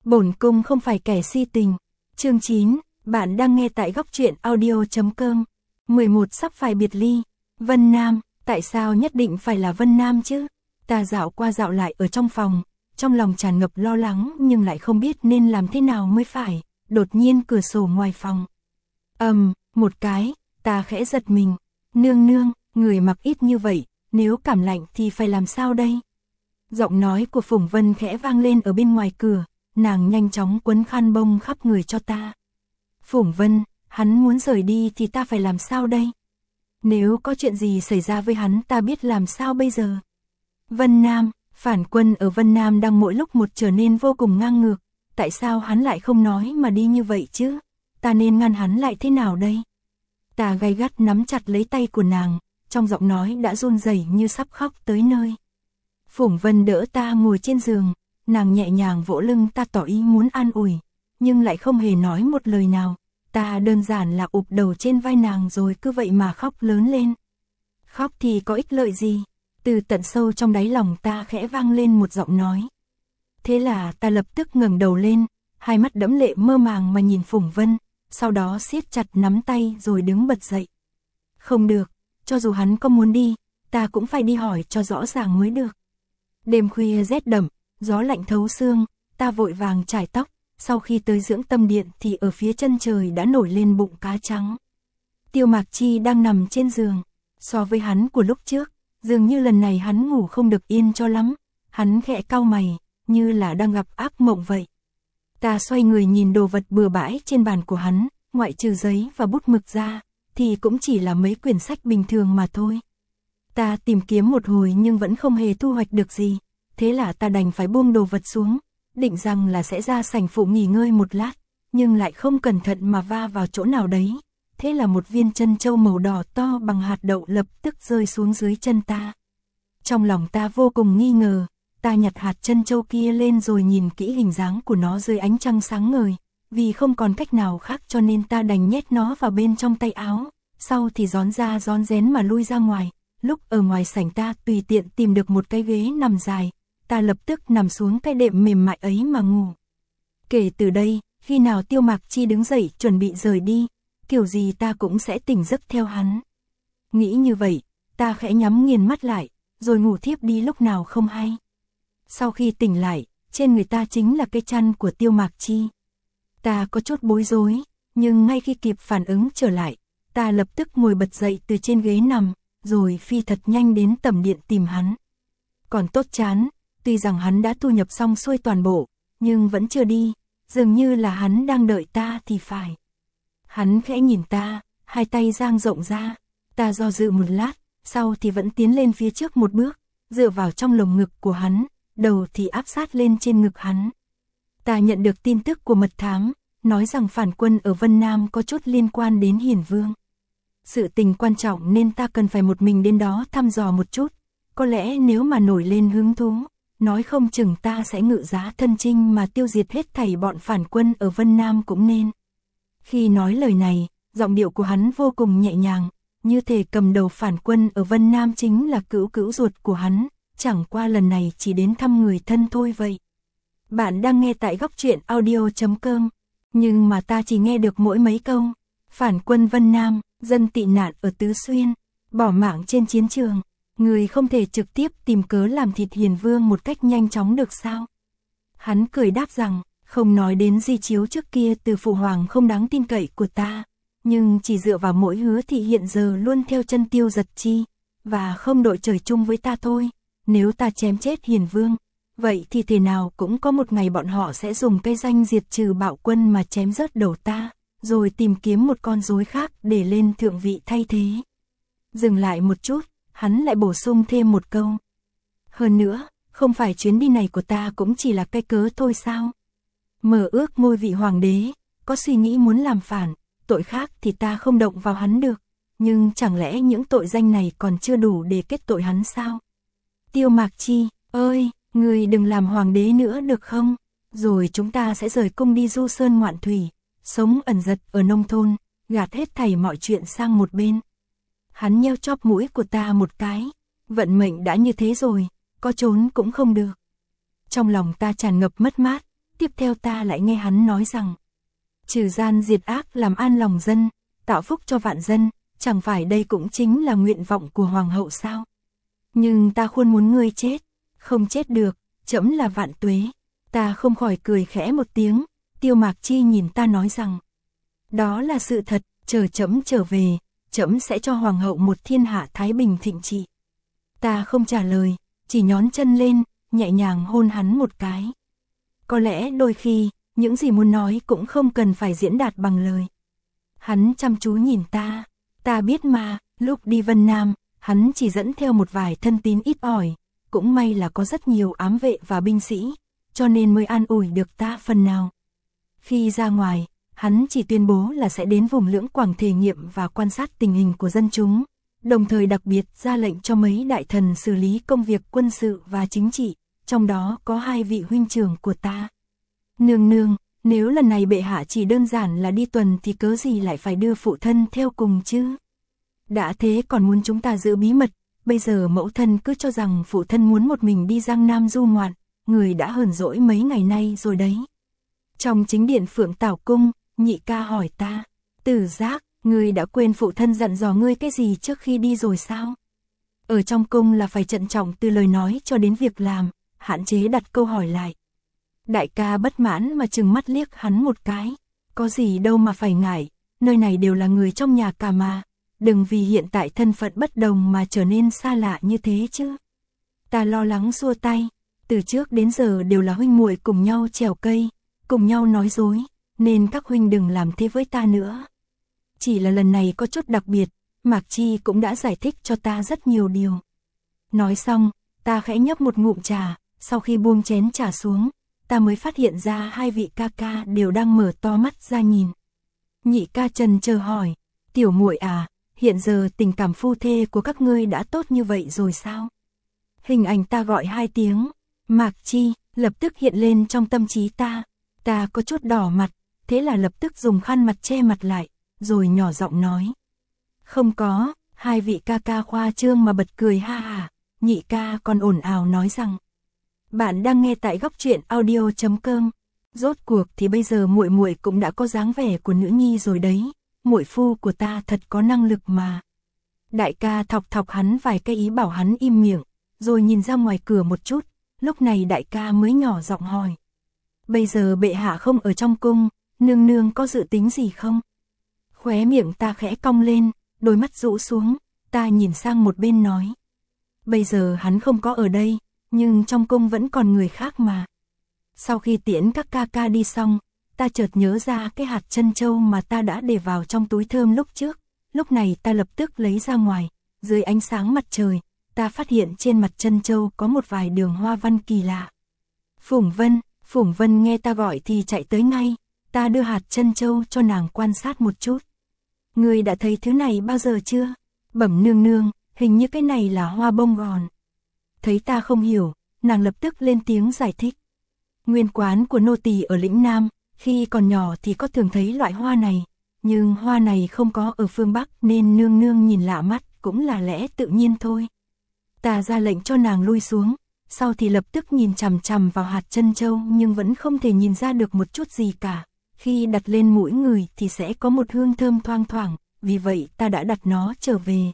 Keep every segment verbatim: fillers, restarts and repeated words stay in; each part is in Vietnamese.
Bổn cung không phải kẻ si tình. Chương chín, bạn đang nghe tại góc truyện audio chấm com. mười một sắp phải biệt ly. Vân Nam, tại sao nhất định phải là Vân Nam chứ? Ta dạo qua dạo lại ở trong phòng, trong lòng tràn ngập lo lắng nhưng lại không biết nên làm thế nào mới phải. Đột nhiên cửa sổ ngoài phòng ầm, um, một cái, ta khẽ giật mình. Nương nương, người mặc ít như vậy, nếu cảm lạnh thì phải làm sao đây? Giọng nói của Phùng Vân khẽ vang lên ở bên ngoài cửa, nàng nhanh chóng quấn khăn bông khắp người cho ta. Phùng Vân, hắn muốn rời đi thì ta phải làm sao đây? Nếu có chuyện gì xảy ra với hắn ta biết làm sao bây giờ? Vân Nam, phản quân ở Vân Nam đang mỗi lúc một trở nên vô cùng ngang ngược, tại sao hắn lại không nói mà đi như vậy chứ? Ta nên ngăn hắn lại thế nào đây? Ta gay gắt nắm chặt lấy tay của nàng, trong giọng nói đã run rẩy như sắp khóc tới nơi. Phùng Vân đỡ ta ngồi trên giường, nàng nhẹ nhàng vỗ lưng ta tỏ ý muốn an ủi, nhưng lại không hề nói một lời nào. Ta đơn giản là ụp đầu trên vai nàng rồi cứ vậy mà khóc lớn lên. Khóc thì có ích lợi gì? Từ tận sâu trong đáy lòng ta khẽ vang lên một giọng nói. Thế là ta lập tức ngẩng đầu lên, hai mắt đẫm lệ mơ màng mà nhìn Phùng Vân, sau đó siết chặt nắm tay rồi đứng bật dậy. Không được, cho dù hắn có muốn đi, ta cũng phải đi hỏi cho rõ ràng mới được. Đêm khuya rét đậm, gió lạnh thấu xương, ta vội vàng chải tóc, sau khi tới dưỡng tâm điện thì ở phía chân trời đã nổi lên bụng cá trắng. Tiêu Mạc Chi đang nằm trên giường, so với hắn của lúc trước, dường như lần này hắn ngủ không được yên cho lắm, hắn khẽ cau mày, như là đang gặp ác mộng vậy. Ta xoay người nhìn đồ vật bừa bãi trên bàn của hắn, ngoại trừ giấy và bút mực ra, thì cũng chỉ là mấy quyển sách bình thường mà thôi. Ta tìm kiếm một hồi nhưng vẫn không hề thu hoạch được gì, thế là ta đành phải buông đồ vật xuống, định rằng là sẽ ra sảnh phụ nghỉ ngơi một lát, nhưng lại không cẩn thận mà va vào chỗ nào đấy. Thế là một viên trân châu màu đỏ to bằng hạt đậu lập tức rơi xuống dưới chân ta. Trong lòng ta vô cùng nghi ngờ, ta nhặt hạt trân châu kia lên rồi nhìn kỹ hình dáng của nó dưới ánh trăng sáng ngời, vì không còn cách nào khác cho nên ta đành nhét nó vào bên trong tay áo, sau thì rón ra rón rén mà lui ra ngoài. Lúc ở ngoài sảnh ta tùy tiện tìm được một cái ghế nằm dài, ta lập tức nằm xuống cái đệm mềm mại ấy mà ngủ. Kể từ đây, khi nào Tiêu Mạc Chi đứng dậy chuẩn bị rời đi, kiểu gì ta cũng sẽ tỉnh giấc theo hắn. Nghĩ như vậy, ta khẽ nhắm nghiền mắt lại, rồi ngủ thiếp đi lúc nào không hay. Sau khi tỉnh lại, trên người ta chính là cái chăn của Tiêu Mạc Chi. Ta có chút bối rối, nhưng ngay khi kịp phản ứng trở lại, ta lập tức ngồi bật dậy từ trên ghế nằm, rồi phi thật nhanh đến tẩm điện tìm hắn. Còn tốt chán, tuy rằng hắn đã thu nhập xong xuôi toàn bộ, nhưng vẫn chưa đi, dường như là hắn đang đợi ta thì phải. Hắn khẽ nhìn ta, hai tay dang rộng ra, ta do dự một lát, sau thì vẫn tiến lên phía trước một bước, dựa vào trong lồng ngực của hắn, đầu thì áp sát lên trên ngực hắn. Ta nhận được tin tức của mật thám, nói rằng phản quân ở Vân Nam có chút liên quan đến Hiền Vương. Sự tình quan trọng nên ta cần phải một mình đến đó thăm dò một chút, có lẽ nếu mà nổi lên hứng thú, nói không chừng ta sẽ ngự giá thân chinh mà tiêu diệt hết thảy bọn phản quân ở Vân Nam cũng nên. Khi nói lời này, giọng điệu của hắn vô cùng nhẹ nhàng, như thể cầm đầu phản quân ở Vân Nam chính là cữu cữu ruột của hắn, chẳng qua lần này chỉ đến thăm người thân thôi vậy. Bạn đang nghe tại góc truyện audio chấm com, nhưng mà ta chỉ nghe được mỗi mấy câu. Phản quân Vân Nam, dân tị nạn ở Tứ Xuyên, bỏ mạng trên chiến trường, người không thể trực tiếp tìm cớ làm thịt Hiền Vương một cách nhanh chóng được sao? Hắn cười đáp rằng, không nói đến di chiếu trước kia từ phụ hoàng không đáng tin cậy của ta, nhưng chỉ dựa vào mỗi hứa thì hiện giờ luôn theo chân Tiêu Giật Chi, và không đội trời chung với ta thôi. Nếu ta chém chết Hiền Vương, vậy thì thế nào cũng có một ngày bọn họ sẽ dùng cái danh diệt trừ bạo quân mà chém rớt đầu ta, rồi tìm kiếm một con rối khác để lên thượng vị thay thế. Dừng lại một chút, hắn lại bổ sung thêm một câu. Hơn nữa, không phải chuyến đi này của ta cũng chỉ là cái cớ thôi sao? Mở ước ngôi vị hoàng đế, có suy nghĩ muốn làm phản, tội khác thì ta không động vào hắn được, nhưng chẳng lẽ những tội danh này còn chưa đủ để kết tội hắn sao? Tiêu Mạc Chi, ơi, người đừng làm hoàng đế nữa được không? Rồi chúng ta sẽ rời cung đi du sơn ngoạn thủy, sống ẩn giật ở nông thôn, gạt hết thảy mọi chuyện sang một bên. Hắn nheo chóp mũi của ta một cái, vận mệnh đã như thế rồi, có trốn cũng không được. Trong lòng ta tràn ngập mất mát, tiếp theo ta lại nghe hắn nói rằng, trừ gian diệt ác làm an lòng dân, tạo phúc cho vạn dân, chẳng phải đây cũng chính là nguyện vọng của hoàng hậu sao? Nhưng ta khuôn muốn ngươi chết, không chết được, trẫm là vạn tuế. Ta không khỏi cười khẽ một tiếng, Tiêu Mạc Chi nhìn ta nói rằng, đó là sự thật, chờ trẫm trở về, trẫm sẽ cho hoàng hậu một thiên hạ thái bình thịnh trị. Ta không trả lời, chỉ nhón chân lên, nhẹ nhàng hôn hắn một cái. Có lẽ đôi khi, những gì muốn nói cũng không cần phải diễn đạt bằng lời. Hắn chăm chú nhìn ta, ta biết mà, lúc đi Vân Nam, hắn chỉ dẫn theo một vài thân tín ít ỏi, cũng may là có rất nhiều ám vệ và binh sĩ, cho nên mới an ủi được ta phần nào. Khi ra ngoài, hắn chỉ tuyên bố là sẽ đến vùng Lưỡng Quảng thể nghiệm và quan sát tình hình của dân chúng, đồng thời đặc biệt ra lệnh cho mấy đại thần xử lý công việc quân sự và chính trị, trong đó có hai vị huynh trưởng của ta. Nương nương, nếu lần này bệ hạ chỉ đơn giản là đi tuần thì cớ gì lại phải đưa phụ thân theo cùng chứ? Đã thế còn muốn chúng ta giữ bí mật, bây giờ mẫu thân cứ cho rằng phụ thân muốn một mình đi Giang Nam du ngoạn, người đã hờn dỗi mấy ngày nay rồi đấy. Trong chính điện Phượng Tảo Cung, nhị ca hỏi ta, Tử Giác, ngươi đã quên phụ thân dặn dò ngươi cái gì trước khi đi rồi sao? Ở trong cung là phải trân trọng từ lời nói cho đến việc làm, hạn chế đặt câu hỏi lại. Đại ca bất mãn mà trừng mắt liếc hắn một cái, có gì đâu mà phải ngại, nơi này đều là người trong nhà cả mà, đừng vì hiện tại thân phận bất đồng mà trở nên xa lạ như thế chứ. Ta lo lắng xua tay, từ trước đến giờ đều là huynh muội cùng nhau trèo cây, cùng nhau nói dối, nên các huynh đừng làm thế với ta nữa. Chỉ là lần này có chút đặc biệt, Mạc Chi cũng đã giải thích cho ta rất nhiều điều. Nói xong, ta khẽ nhấp một ngụm trà, sau khi buông chén trà xuống, ta mới phát hiện ra hai vị ca ca đều đang mở to mắt ra nhìn. Nhị ca trần chờ hỏi, tiểu muội à, hiện giờ tình cảm phu thê của các ngươi đã tốt như vậy rồi sao? Hình ảnh ta gọi hai tiếng, Mạc Chi, lập tức hiện lên trong tâm trí ta. Ta có chút đỏ mặt, thế là lập tức dùng khăn mặt che mặt lại, rồi nhỏ giọng nói. Không có, hai vị ca ca khoa trương mà bật cười ha ha, nhị ca còn ồn ào nói rằng. Bạn đang nghe tại góc truyện audio chấm com. Rốt cuộc thì bây giờ muội muội cũng đã có dáng vẻ của nữ nhi rồi đấy, muội phu của ta thật có năng lực mà. Đại ca thọc thọc hắn vài cái ý bảo hắn im miệng, rồi nhìn ra ngoài cửa một chút, lúc này đại ca mới nhỏ giọng hỏi. Bây giờ bệ hạ không ở trong cung, nương nương có dự tính gì không? Khóe miệng ta khẽ cong lên, đôi mắt rũ xuống, ta nhìn sang một bên nói. Bây giờ hắn không có ở đây, nhưng trong cung vẫn còn người khác mà. Sau khi tiễn các ca ca đi xong, ta chợt nhớ ra cái hạt trân châu mà ta đã để vào trong túi thơm lúc trước, lúc này ta lập tức lấy ra ngoài, dưới ánh sáng mặt trời, ta phát hiện trên mặt trân châu có một vài đường hoa văn kỳ lạ. Phùng Vân, Phùng Vân nghe ta gọi thì chạy tới ngay, ta đưa hạt trân châu cho nàng quan sát một chút. Ngươi đã thấy thứ này bao giờ chưa? Bẩm nương nương, hình như cái này là hoa bông gòn. Thấy ta không hiểu, nàng lập tức lên tiếng giải thích. Nguyên quán của nô tỳ ở lĩnh Nam, khi còn nhỏ thì có thường thấy loại hoa này, nhưng hoa này không có ở phương Bắc nên nương nương nhìn lạ mắt cũng là lẽ tự nhiên thôi. Ta ra lệnh cho nàng lui xuống, sau thì lập tức nhìn chằm chằm vào hạt trân châu nhưng vẫn không thể nhìn ra được một chút gì cả. Khi đặt lên mũi người thì sẽ có một hương thơm thoang thoảng, vì vậy ta đã đặt nó trở về.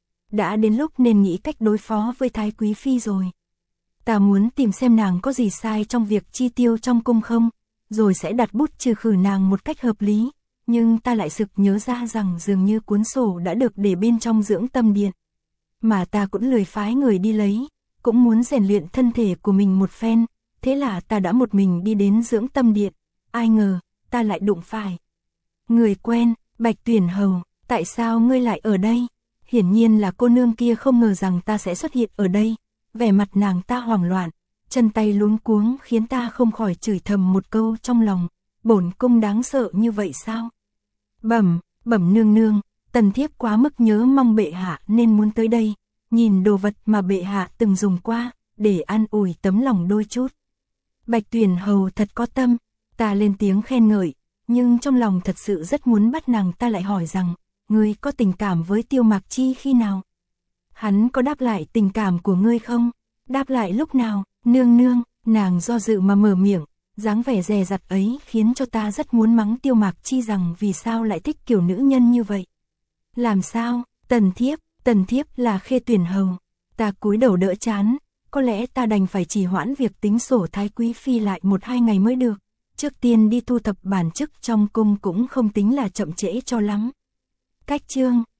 Đã đến lúc nên nghĩ cách đối phó với Thái Quý Phi rồi. Ta muốn tìm xem nàng có gì sai trong việc chi tiêu trong cung không, rồi sẽ đặt bút trừ khử nàng một cách hợp lý. Nhưng ta lại sực nhớ ra rằng dường như cuốn sổ đã được để bên trong dưỡng tâm điện. Mà ta cũng lười phái người đi lấy, cũng muốn rèn luyện thân thể của mình một phen, thế là ta đã một mình đi đến dưỡng tâm điện. Ai ngờ, ta lại đụng phải người quen, Bạch Tuyển Hầu, tại sao ngươi lại ở đây? Hiển nhiên là cô nương kia không ngờ rằng ta sẽ xuất hiện ở đây, vẻ mặt nàng ta hoảng loạn, chân tay luống cuống khiến ta không khỏi chửi thầm một câu trong lòng, bổn cung đáng sợ như vậy sao? Bẩm, bẩm nương nương, tần thiếp quá mức nhớ mong bệ hạ nên muốn tới đây, nhìn đồ vật mà bệ hạ từng dùng qua, để an ủi tấm lòng đôi chút. Bạch Tuyển Hầu thật có tâm, ta lên tiếng khen ngợi, nhưng trong lòng thật sự rất muốn bắt nàng ta lại hỏi rằng, ngươi có tình cảm với Tiêu Mạc Chi khi nào? Hắn có đáp lại tình cảm của ngươi không? Đáp lại lúc nào? Nương nương, nàng do dự mà mở miệng, dáng vẻ dè dặt ấy khiến cho ta rất muốn mắng Tiêu Mạc Chi rằng vì sao lại thích kiểu nữ nhân như vậy. Làm sao, Tần thiếp, Tần thiếp là Khê Tuyển Hầu. Ta cúi đầu đỡ chán, có lẽ ta đành phải trì hoãn việc tính sổ Thái Quý Phi lại một hai ngày mới được. Trước tiên đi thu thập bản chức trong cung cũng không tính là chậm trễ cho lắm. Cách chương